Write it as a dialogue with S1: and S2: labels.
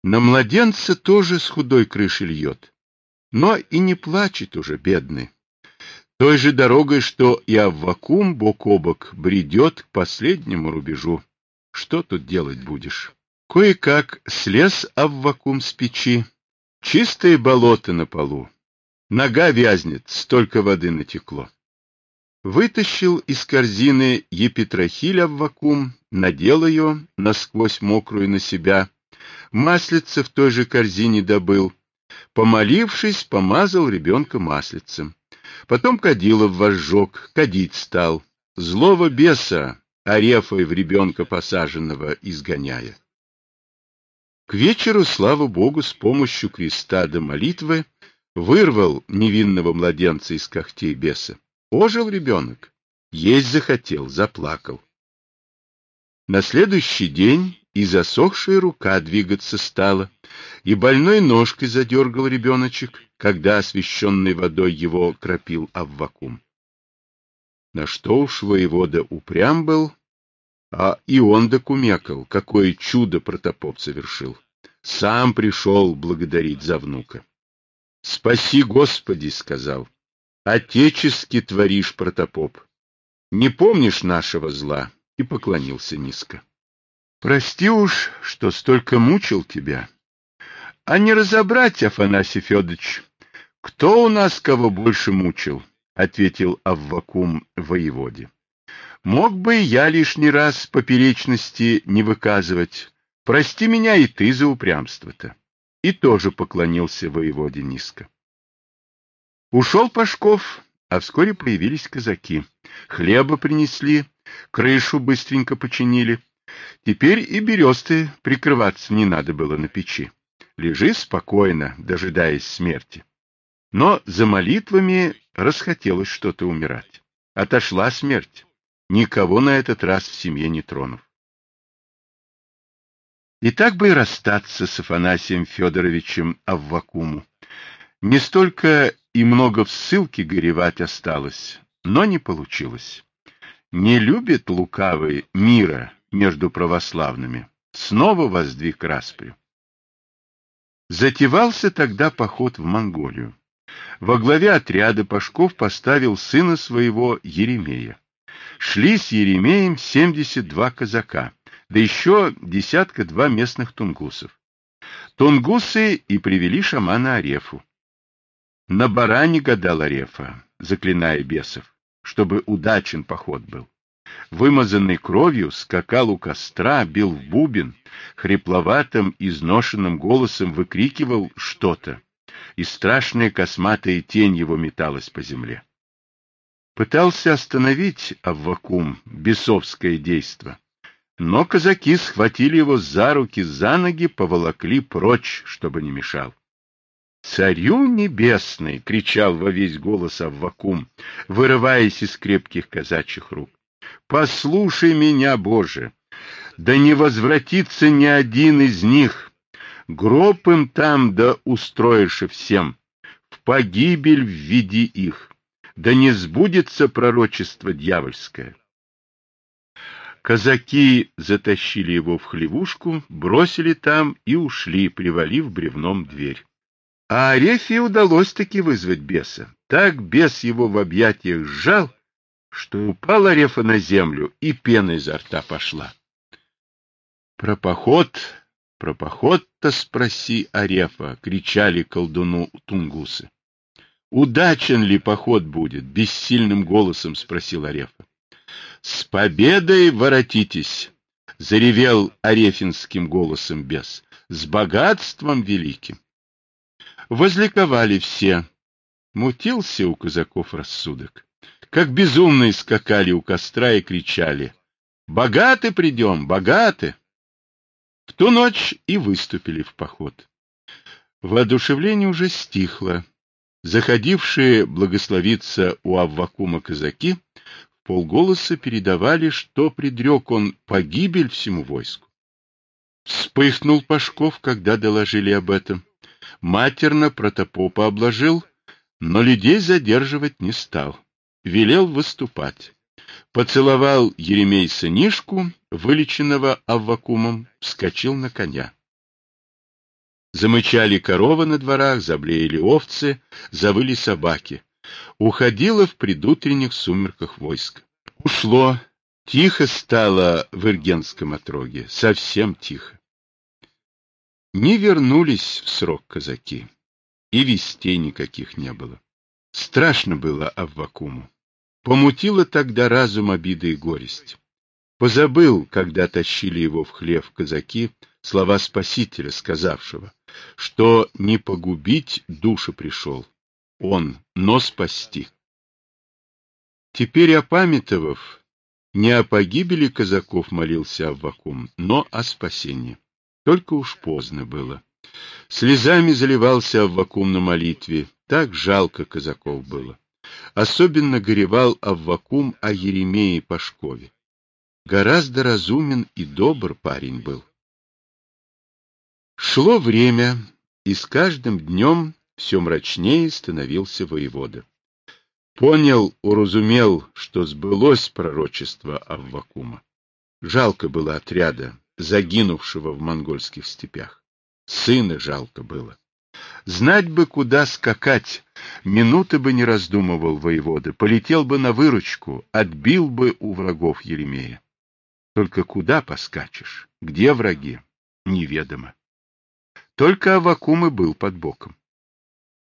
S1: На младенца тоже с худой крыши льет, но и не плачет уже, бедный. Той же дорогой, что и Аввакум бок о бок бредет к последнему рубежу. Что тут делать будешь? Кое-как слез Аввакум с печи. Чистое болото на полу. Нога вязнет, столько воды натекло. Вытащил из корзины епитрахиль Аввакум, надел ее, насквозь мокрую на себя, маслице в той же корзине добыл. Помолившись, помазал ребенка маслицем. Потом кадилов возжег, кадить стал, злого беса, арефой в ребенка посаженного изгоняя. К вечеру, слава Богу, с помощью креста до молитвы вырвал невинного младенца из когтей беса. Ожил ребенок, есть захотел, заплакал. На следующий день и засохшая рука двигаться стала, и больной ножкой задергал ребеночек, когда освященной водой его кропил Аввакум. На что уж воевода упрям был, а и он докумекал, какое чудо протопоп совершил. Сам пришел благодарить за внука. — Спаси, Господи, — сказал, — отечески творишь, протопоп. Не помнишь нашего зла? И поклонился низко. — Прости уж, что столько мучил тебя. А не разобрать, Афанасий Федорович, кто у нас кого больше мучил, — ответил Аввакум воеводе. — Мог бы я лишний раз поперечности не выказывать. Прости меня и ты за упрямство-то. И тоже поклонился воеводе низко. Ушел Пашков, а вскоре появились казаки. Хлеба принесли, крышу быстренько починили. Теперь и бересты прикрываться не надо было на печи. Лежи спокойно, дожидаясь смерти. Но за молитвами расхотелось что-то умирать. Отошла смерть, никого на этот раз в семье не тронув. И так бы и расстаться с Афанасием Федоровичем Аввакуму. Не столько и много в ссылке горевать осталось, но не получилось. Не любит лукавый мира между православными. Снова воздвиг распрю. Затевался тогда поход в Монголию. Во главе отряда Пашков поставил сына своего Еремея. Шли с Еремеем 72 казака, да еще десятка-два местных тунгусов. Тунгусы и привели шамана Арефу. На баране гадал Арефа, заклиная бесов, чтобы удачен поход был. Вымазанный кровью, скакал у костра, бил в бубен, хрипловатым, изношенным голосом выкрикивал что-то, и страшная косматая тень его металась по земле. Пытался остановить Аввакум бесовское действо, но казаки схватили его за руки, за ноги, поволокли прочь, чтобы не мешал. «Царю небесный!» — кричал во весь голос Аввакум, вырываясь из крепких казачьих рук. «Послушай меня, Боже! Да не возвратится ни один из них! Гроб им там да устроишь всем! В погибель введи их! Да не сбудется пророчество дьявольское!» Казаки затащили его в хлевушку, бросили там и ушли, привалив бревном дверь. А Арефе удалось-таки вызвать беса. Так бес его в объятиях сжал, что упал Арефа на землю, и пена изо рта пошла. Про поход-то спроси Арефа, кричали колдуну тунгусы. Удачен ли поход будет? Бессильным голосом спросил Арефа. С победой воротитесь, заревел арефинским голосом бес, с богатством великим. Возликовали все. Мутился у казаков рассудок. Как безумные скакали у костра и кричали: «Богаты придем, богаты!» В ту ночь и выступили в поход. Воодушевление уже стихло. Заходившие благословиться у Аввакума казаки вполголоса передавали, что предрек он погибель всему войску. Вспыхнул Пашков, когда доложили об этом. Матерно протопопа обложил, но людей задерживать не стал. Велел выступать. Поцеловал Еремей сынишку, вылеченного Аввакумом, вскочил на коня. Замычали коровы на дворах, заблеяли овцы, завыли собаки. Уходило в предутренних сумерках войско. Ушло. Тихо стало в Иргенском отроге, совсем тихо. Не вернулись в срок казаки, и вестей никаких не было. Страшно было Аввакуму. Помутило тогда разум обида и горесть. Позабыл, когда тащили его в хлев казаки, слова Спасителя, сказавшего, что не погубить души пришел он, но спасти. Теперь, опамятовав, не о погибели казаков молился Аввакум, но о спасении. Только уж поздно было. Слезами заливался Аввакум на молитве, так жалко казаков было. Особенно горевал Аввакум о Еремее Пашкове. Гораздо разумен и добр парень был. Шло время, и с каждым днем все мрачнее становился воевода. Понял, уразумел, что сбылось пророчество Аввакума. Жалко было отряда, загинувшего в монгольских степях. Сына жалко было. Знать бы, куда скакать, минуты бы не раздумывал воевода, полетел бы на выручку, отбил бы у врагов Еремея. Только куда поскачешь, где враги, неведомо. Только Аввакум и был под боком.